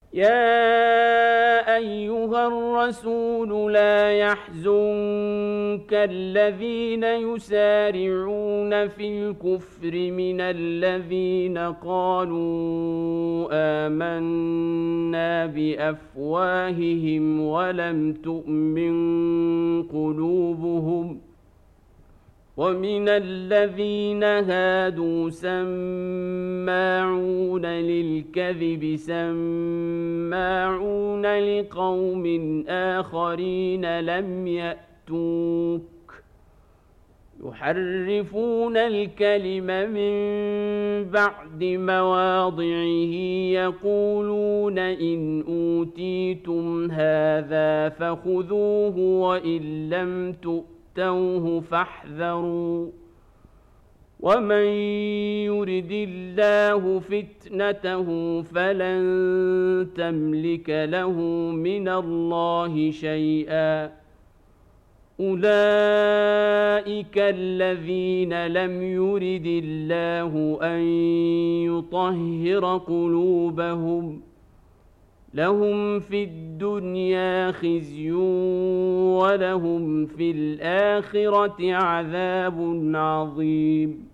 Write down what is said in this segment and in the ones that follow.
يا أيها الرسول لا يحزنك الذين يسارعون في الكفر من الذين قالوا آمنا بأفواههم ولم تؤمن قلوبهم ومن الذين هادوا سماعون للكذب سماعون لقوم آخرين لم يأتوك يحرفون الكلم من بعد مواضعه يقولون إن أوتيتم هذا فخذوه وإن لم تؤتوه فاحذروا ومن يرد الله فتنته فلن تملك له من الله شيئا أولئك الذين لم يرد الله أن يطهر قلوبهم لهم في الدنيا خزي ولهم في الآخرة عذاب عظيم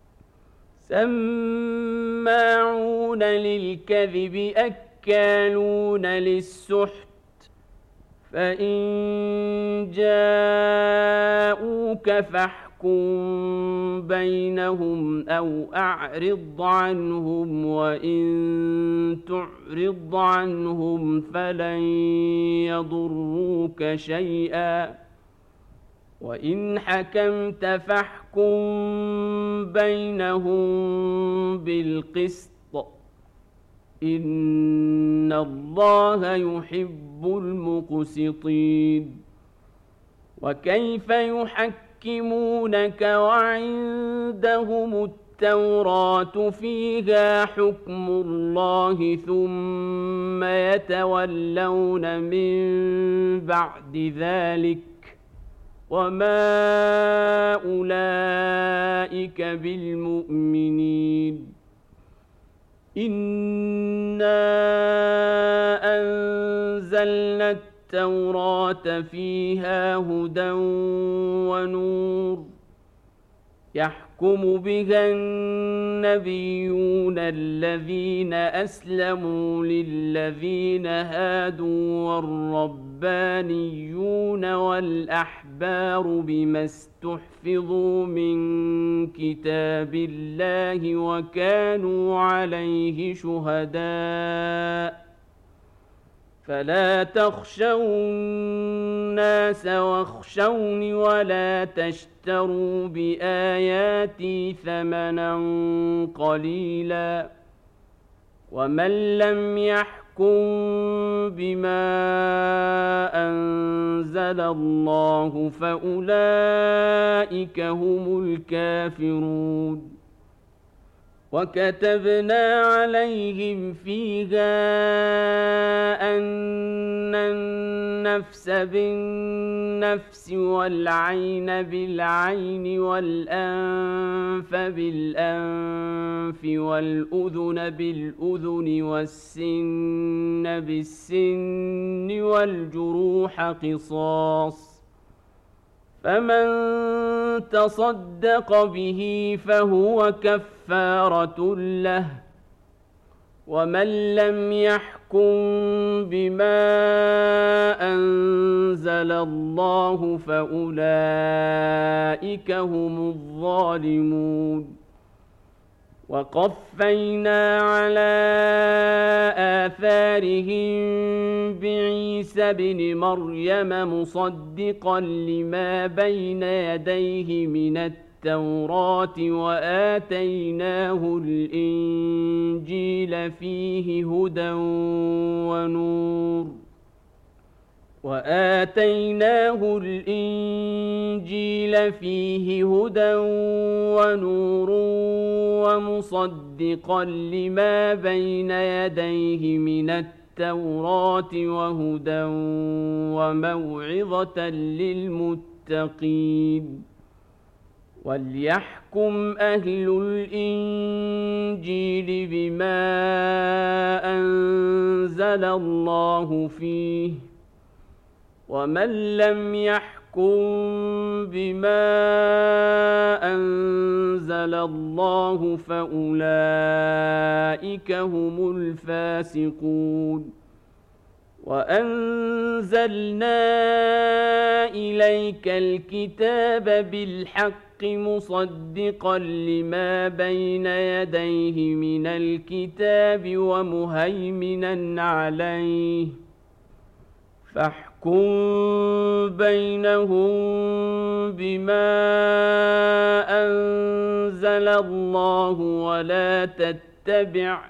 سماعون للكذب أكالون للسحت فإن جاءوك فاحكم بينهم أو أعرض عنهم وإن تعرض عنهم فلن يضروك شيئا وإن حكمت فاحكم بينهم بالقسط إن الله يحب المقسطين وكيف يحكمونك وعندهم التوراة فيها حكم الله ثم يتولون من بعد ذلك وما أولئك بالمؤمنين إنا أنزلنا التوراة فيها هدى ونور يحكم بها النبيون الذين أسلموا للذين هادوا والربانيون والأحبار بما استحفظوا من كتاب الله وكانوا عليه شهداء فلا تخشوا الناس واخشوني ولا تشتروا بآياتي ثمنا قليلا ومن لم يحكم بما أنزل الله فأولئك هم الكافرون وكتبنا عليهم فيها أن النفس بالنفس والعين بالعين والأنف بالأنف والأذن بالأذن والسن بالسن والجروح قصاص فمن تصدق به فهو كفارة له ومن لم يحكم بما أنزل الله فأولئك هم الظالمون وقفينا على آثارهم بعيسى ابن مريم مصدقا لما بين يديه من التوراة وآتيناه الإنجيل فيه هدى ونور ومصدقا لما بين يديه من التوراة وهدى وموعظة للمتقين وليحكم أهل الإنجيل بما أنزل أنزل الله فيه ومن لم يحكم بما أنزل الله فأولئك هم الفاسقون وأنزلنا إليك الكتاب بالحق مصدقا لما بين يديه من الكتاب ومهيمنا عليه فاحكم بينهم بما أنزل الله ولا تتبع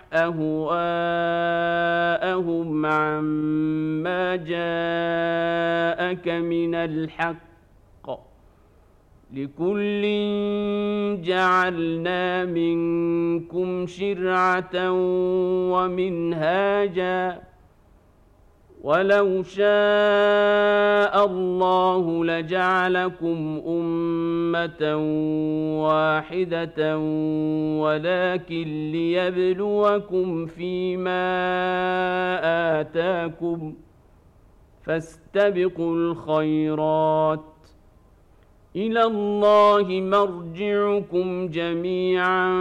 أهواءهم عما جاءك من الحق لكل جعلنا منكم شرعة ومنهاجا ولو شاء الله لجعلكم أمة واحدة ولكن ليبلوكم فيما آتاكم فاستبقوا الخيرات إلى الله مرجعكم جميعا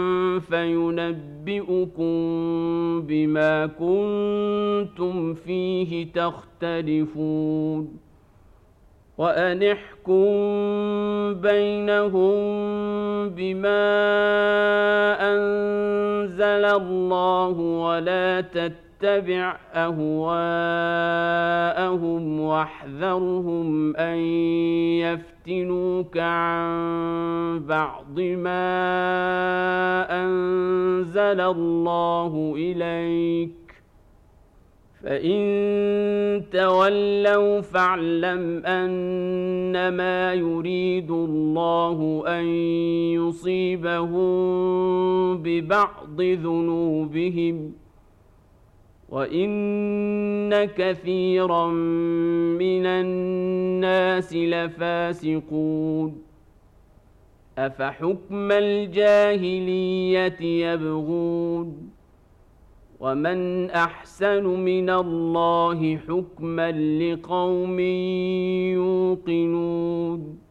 فينبئكم بما كنتم فيه تختلفون وأن احكم بينهم بما أنزل الله ولا تتبع أهواءهم واحذرهم أن يفتنوك عن بعض ما أنزل الله إليك فإن تولوا فاعلم أنما يريد الله أن يصيبهم ببعض ذنوبهم وإن كثيرا من الناس لفاسقون أفحكم الجاهلية يبغون ومن أحسن من الله حكما لقوم يوقنون